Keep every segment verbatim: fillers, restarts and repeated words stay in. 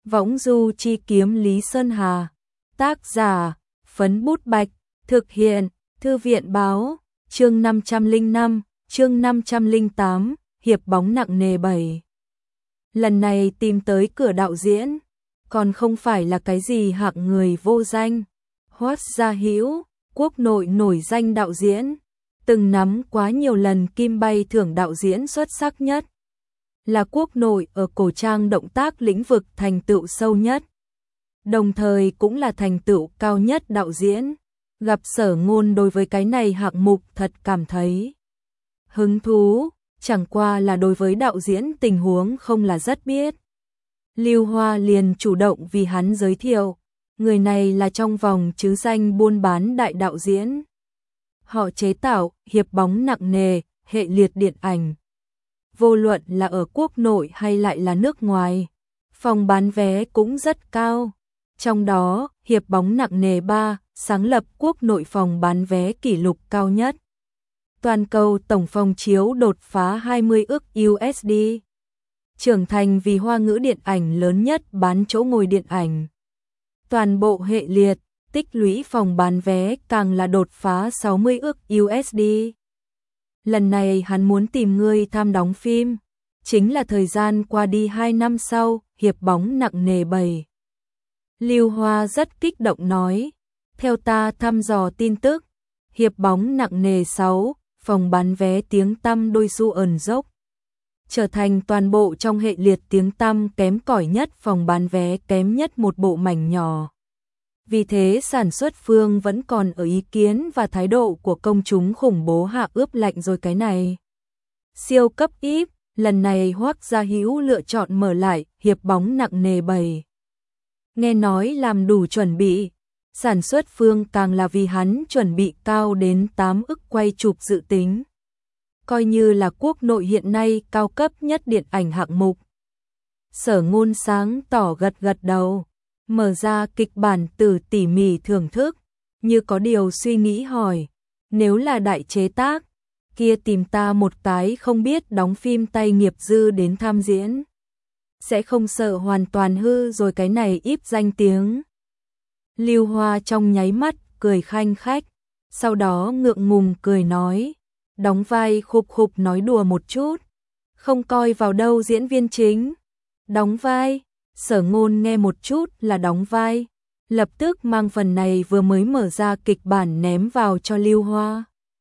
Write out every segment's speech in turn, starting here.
Võng du chi kiếm Lý Sơn Hà. Tác giả, Phấn Bút Bạch. Thực hiện, Thư viện báo. Chương năm trăm lẻ năm, chương năm trăm lẻ tám, hiệp bóng nặng nề bảy. Lần này tìm tới cửa đạo diễn, còn không phải là cái gì hạng người vô danh. Hoắc Gia Hữu, quốc nội nổi danh đạo diễn, từng nắm quá nhiều lần kim bay thưởng đạo diễn xuất sắc nhất. Là quốc nội ở cổ trang động tác lĩnh vực thành tựu sâu nhất. Đồng thời cũng là thành tựu cao nhất đạo diễn. Gặp Sở Ngôn đối với cái này hạng mục thật cảm thấy hứng thú, chẳng qua là đối với đạo diễn tình huống không là rất biết. Lưu Hoa liền chủ động vì hắn giới thiệu, người này là trong vòng chứ danh buôn bán đại đạo diễn. Họ chế tạo hiệp bóng nặng nề, hệ liệt điện ảnh. Vô luận là ở quốc nội hay lại là nước ngoài, phòng bán vé cũng rất cao. Trong đó, hiệp bóng nặng nề ba sáng lập quốc nội phòng bán vé kỷ lục cao nhất. Toàn cầu tổng phòng chiếu đột phá hai mươi ức u ét đê. Trưởng thành vì hoa ngữ điện ảnh lớn nhất bán chỗ ngồi điện ảnh. Toàn bộ hệ liệt, tích lũy phòng bán vé càng là đột phá sáu mươi ức u ét đê. Lần này hắn muốn tìm người tham đóng phim, chính là thời gian qua đi hai năm sau, hiệp bóng nặng nề bảy. Lưu Hoa rất kích động nói, theo ta thăm dò tin tức, hiệp bóng nặng nề sáu, phòng bán vé tiếng tăm đôi xu ẩn dốc. Trở thành toàn bộ trong hệ liệt tiếng tăm kém cỏi nhất, phòng bán vé kém nhất một bộ mảnh nhỏ. Vì thế sản xuất phương vẫn còn ở ý kiến và thái độ của công chúng khủng bố hạ ướp lạnh rồi cái này. Siêu cấp íp, lần này Hoắc Gia Hữu lựa chọn mở lại hiệp bóng nặng nề bảy. Nghe nói làm đủ chuẩn bị, sản xuất phương càng là vì hắn chuẩn bị cao đến tám ức quay chụp dự tính. Coi như là quốc nội hiện nay cao cấp nhất điện ảnh hạng mục. Sở Ngôn sáng tỏ gật gật đầu, mở ra kịch bản từ tỉ mỉ thưởng thức, như có điều suy nghĩ hỏi, nếu là đại chế tác, kia tìm ta một cái không biết đóng phim tay nghiệp dư đến tham diễn. Sẽ không sợ hoàn toàn hư rồi cái này íp danh tiếng. Lưu Hoa trong nháy mắt cười khanh khách, sau đó ngượng ngùng cười nói, đóng vai khục khục nói đùa một chút, không coi vào đâu diễn viên chính. Đóng vai, Sở Ngôn nghe một chút là đóng vai, lập tức mang phần này vừa mới mở ra kịch bản ném vào cho Lưu Hoa.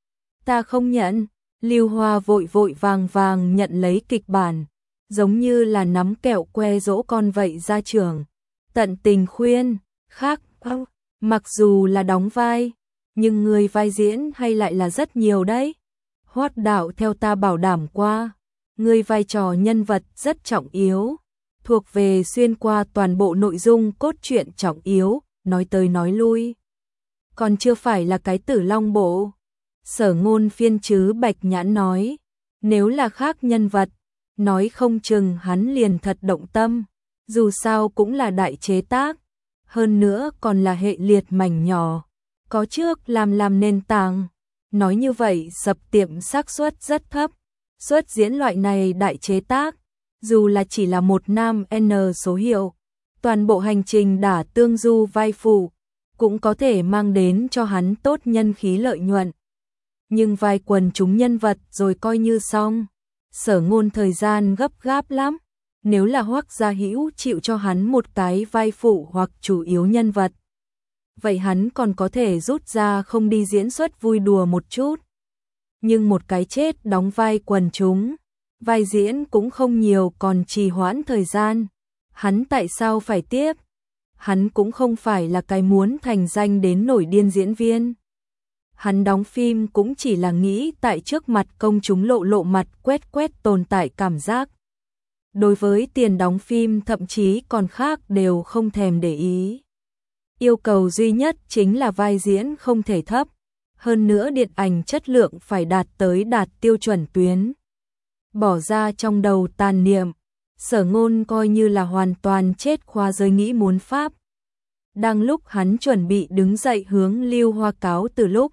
Ta không nhận. Lưu Hoa vội vội vàng vàng nhận lấy kịch bản, giống như là nắm kẹo que dỗ con vậy ra trường. Tận tình khuyên, khác, mặc dù là đóng vai, nhưng người vai diễn hay lại là rất nhiều đấy. Hoắc đạo theo ta bảo đảm qua, người vai trò nhân vật rất trọng yếu, thuộc về xuyên qua toàn bộ nội dung cốt truyện trọng yếu, nói tới nói lui. Còn chưa phải là cái Tử Long bộ. Sở Ngôn phiên chứ bạch nhãn nói, nếu là khác nhân vật, nói không chừng hắn liền thật động tâm, dù sao cũng là đại chế tác, hơn nữa còn là hệ liệt mảnh nhỏ, có trước làm làm nền tảng. Nói như vậy sập tiệm xác suất rất thấp, xuất diễn loại này đại chế tác, dù là chỉ là một nam N số hiệu, toàn bộ hành trình đả tương du vai phụ, cũng có thể mang đến cho hắn tốt nhân khí lợi nhuận. Nhưng vai quần chúng nhân vật rồi coi như xong. Sở Ngôn thời gian gấp gáp lắm, nếu là Hoắc Gia Hữu chịu cho hắn một cái vai phụ hoặc chủ yếu nhân vật, vậy hắn còn có thể rút ra không đi diễn xuất vui đùa một chút. Nhưng một cái chết đóng vai quần chúng, vai diễn cũng không nhiều, còn trì hoãn thời gian, hắn tại sao phải tiếp? Hắn cũng không phải là cái muốn thành danh đến nổi điên diễn viên. Hắn đóng phim cũng chỉ là nghĩ tại trước mặt công chúng lộ lộ mặt, quét quét tồn tại cảm giác. Đối với tiền đóng phim thậm chí còn khác đều không thèm để ý. Yêu cầu duy nhất chính là vai diễn không thể thấp, hơn nữa điện ảnh chất lượng phải đạt tới đạt tiêu chuẩn tuyến. Bỏ ra trong đầu tàn niệm, Sở Ngôn coi như là hoàn toàn chết khoa giới nghĩ muốn pháp. Đang lúc hắn chuẩn bị đứng dậy hướng Lưu Hoa cáo từ lúc,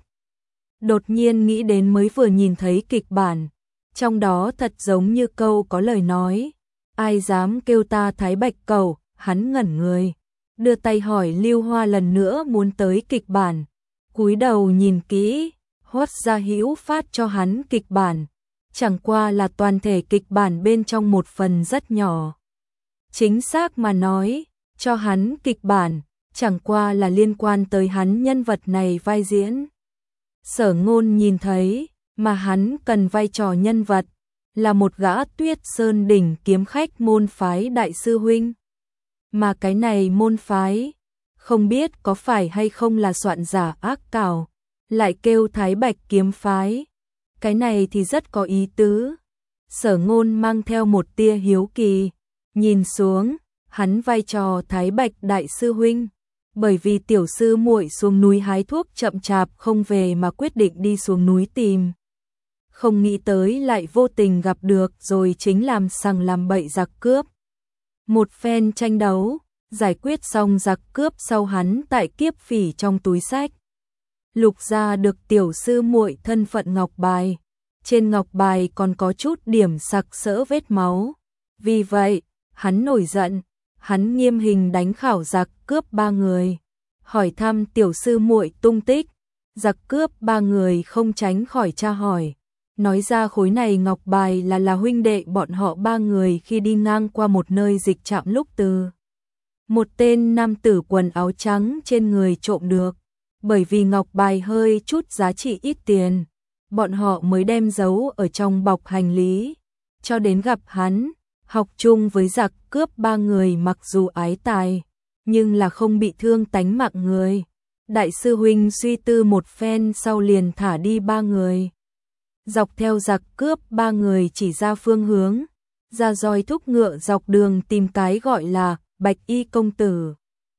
đột nhiên nghĩ đến mới vừa nhìn thấy kịch bản, trong đó thật giống như câu có lời nói, ai dám kêu ta Thái Bạch Cầu, hắn ngẩn người, đưa tay hỏi Lưu Hoa lần nữa muốn tới kịch bản, cúi đầu nhìn kỹ, Hoắc Gia Hữu phát cho hắn kịch bản, chẳng qua là toàn thể kịch bản bên trong một phần rất nhỏ. Chính xác mà nói, cho hắn kịch bản, chẳng qua là liên quan tới hắn nhân vật này vai diễn. Sở Ngôn nhìn thấy, mà hắn cần vai trò nhân vật, là một gã Tuyết Sơn đỉnh kiếm khách môn phái đại sư huynh. Mà cái này môn phái, không biết có phải hay không là soạn giả ác cảo, lại kêu Thái Bạch kiếm phái. Cái này thì rất có ý tứ. Sở Ngôn mang theo một tia hiếu kỳ, nhìn xuống, hắn vai trò Thái Bạch đại sư huynh, bởi vì tiểu sư muội xuống núi hái thuốc chậm chạp không về mà quyết định đi xuống núi tìm. Không nghĩ tới lại vô tình gặp được rồi chính làm sằng làm bậy giặc cướp. Một phen tranh đấu, giải quyết xong giặc cướp sau hắn tại kiếp phỉ trong túi sách. Lục ra được tiểu sư muội thân phận ngọc bài, trên ngọc bài còn có chút điểm sặc sỡ vết máu. Vì vậy, hắn nổi giận, hắn nghiêm hình đánh khảo giặc cướp ba người, hỏi thăm tiểu sư muội tung tích. Giặc cướp ba người không tránh khỏi tra hỏi, nói ra khối này ngọc bài là là huynh đệ bọn họ ba người khi đi ngang qua một nơi dịch trạm lúc từ một tên nam tử quần áo trắng trên người trộm được. Bởi vì ngọc bài hơi chút giá trị ít tiền, bọn họ mới đem giấu ở trong bọc hành lý, cho đến gặp hắn, học chung với giặc cướp ba người mặc dù ái tài, nhưng là không bị thương tánh mạng người. Đại sư huynh suy tư một phen sau liền thả đi ba người. Dọc theo giặc cướp ba người chỉ ra phương hướng, ra roi thúc ngựa dọc đường tìm cái gọi là Bạch Y công tử.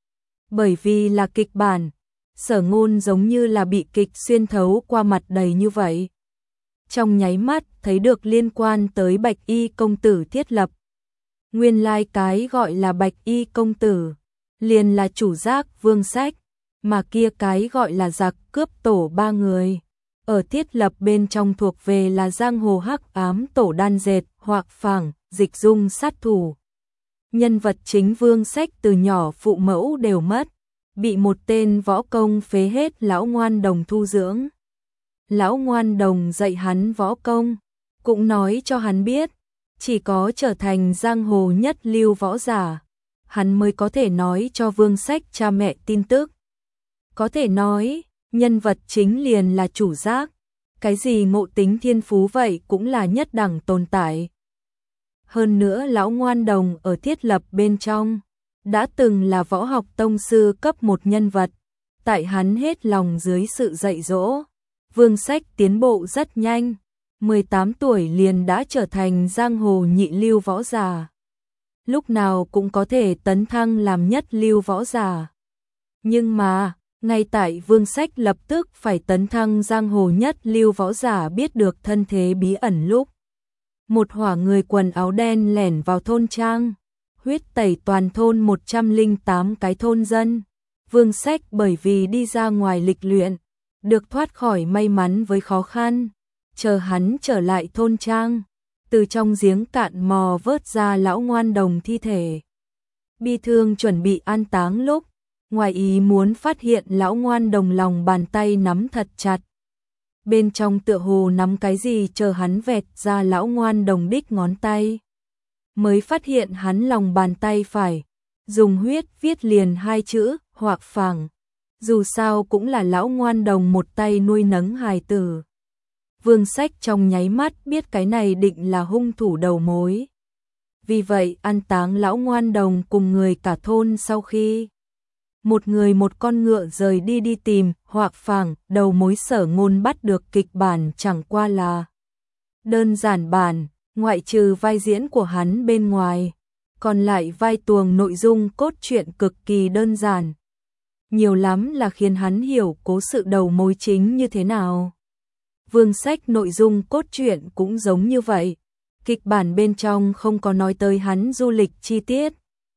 Bởi vì là kịch bản, Sở Ngôn giống như là bị kịch xuyên thấu qua mặt đầy như vậy. Trong nháy mắt thấy được liên quan tới Bạch Y công tử thiết lập. Nguyên lai like cái gọi là Bạch Y công tử, liền là chủ giác Vương Sách, mà kia cái gọi là giặc cướp tổ ba người. Ở thiết lập bên trong thuộc về là giang hồ hắc ám tổ đan dệt, hoặc phảng, dịch dung sát thủ. Nhân vật chính Vương Sách từ nhỏ phụ mẫu đều mất, bị một tên võ công phế hết lão ngoan đồng thu dưỡng. Lão ngoan đồng dạy hắn võ công, cũng nói cho hắn biết, chỉ có trở thành giang hồ nhất lưu võ giả, hắn mới có thể nói cho Vương Sách cha mẹ tin tức. Có thể nói, nhân vật chính liền là chủ giác, cái gì ngộ tính thiên phú vậy cũng là nhất đẳng tồn tại. Hơn nữa lão ngoan đồng ở thiết lập bên trong, đã từng là võ học tông sư cấp một nhân vật, tại hắn hết lòng dưới sự dạy dỗ, Vương Sách tiến bộ rất nhanh, mười tám tuổi liền đã trở thành giang hồ nhị lưu võ giả. Lúc nào cũng có thể tấn thăng làm nhất lưu võ giả. Nhưng mà, ngay tại Vương Sách lập tức phải tấn thăng giang hồ nhất lưu võ giả biết được thân thế bí ẩn lúc, một hỏa người quần áo đen lẻn vào thôn trang, huyết tẩy toàn thôn một trăm lẻ tám cái thôn dân. Vương Sách bởi vì đi ra ngoài lịch luyện, được thoát khỏi may mắn với khó khăn, chờ hắn trở lại thôn trang, từ trong giếng cạn mò vớt ra lão ngoan đồng thi thể. Bi thương chuẩn bị an táng lúc, ngoài ý muốn phát hiện lão ngoan đồng lòng bàn tay nắm thật chặt. Bên trong tựa hồ nắm cái gì chờ hắn vẹt ra lão ngoan đồng đích ngón tay. Mới phát hiện hắn lòng bàn tay phải, dùng huyết viết liền hai chữ, hoặc phẳng. Dù sao cũng là lão ngoan đồng một tay nuôi nấng hài tử. Vương Sách trong nháy mắt biết cái này định là hung thủ đầu mối. Vì vậy an táng lão ngoan đồng cùng người cả thôn sau khi một người một con ngựa rời đi đi tìm, hoặc phẳng, đầu mối Sở Ngôn bắt được kịch bản chẳng qua là đơn giản bản, ngoại trừ vai diễn của hắn bên ngoài, còn lại vai tuồng nội dung cốt truyện cực kỳ đơn giản. Nhiều lắm là khiến hắn hiểu cố sự đầu mối chính như thế nào. Vương Sách nội dung cốt truyện cũng giống như vậy, kịch bản bên trong không có nói tới hắn du lịch chi tiết,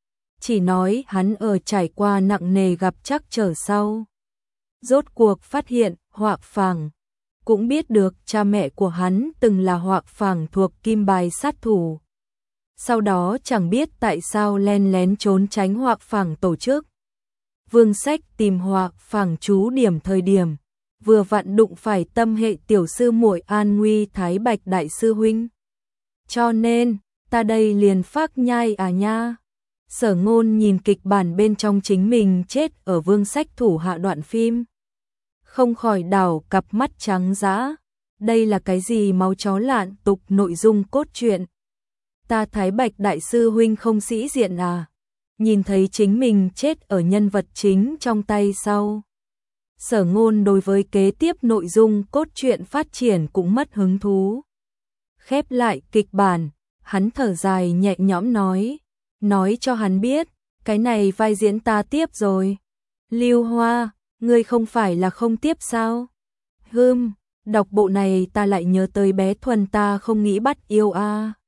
chỉ nói hắn ở trải qua nặng nề gặp trắc trở sau. Rốt cuộc phát hiện Hoạc Phàng, cũng biết được cha mẹ của hắn từng là Hoạc Phàng thuộc Kim Bài sát thủ. sau đó chẳng biết tại sao len lén trốn tránh Hoạc Phảng tổ chức. Vương Sách tìm Hoạc Phảng chú điểm thời điểm, vừa vặn đụng phải tâm hệ tiểu sư muội an nguy Thái Bạch đại sư huynh. Cho nên, ta đây liền phác nhai à nha. Sở Ngôn nhìn kịch bản bên trong chính mình chết ở Vương Sách thủ hạ đoạn phim, không khỏi đảo cặp mắt trắng dã. Đây là cái gì máu chó lạn tục nội dung cốt truyện? Ta Thái Bạch đại sư huynh không sĩ diện à? Nhìn thấy chính mình chết ở nhân vật chính trong tay sau, Sở Ngôn đối với kế tiếp nội dung cốt truyện phát triển cũng mất hứng thú. Khép lại kịch bản, hắn thở dài nhẹ nhõm nói, nói cho hắn biết, cái này vai diễn ta tiếp rồi. Lưu Hoa, ngươi không phải là không tiếp sao? Hừm, đọc bộ này ta lại nhớ tới bé Thuần ta không nghĩ bắt yêu a. À.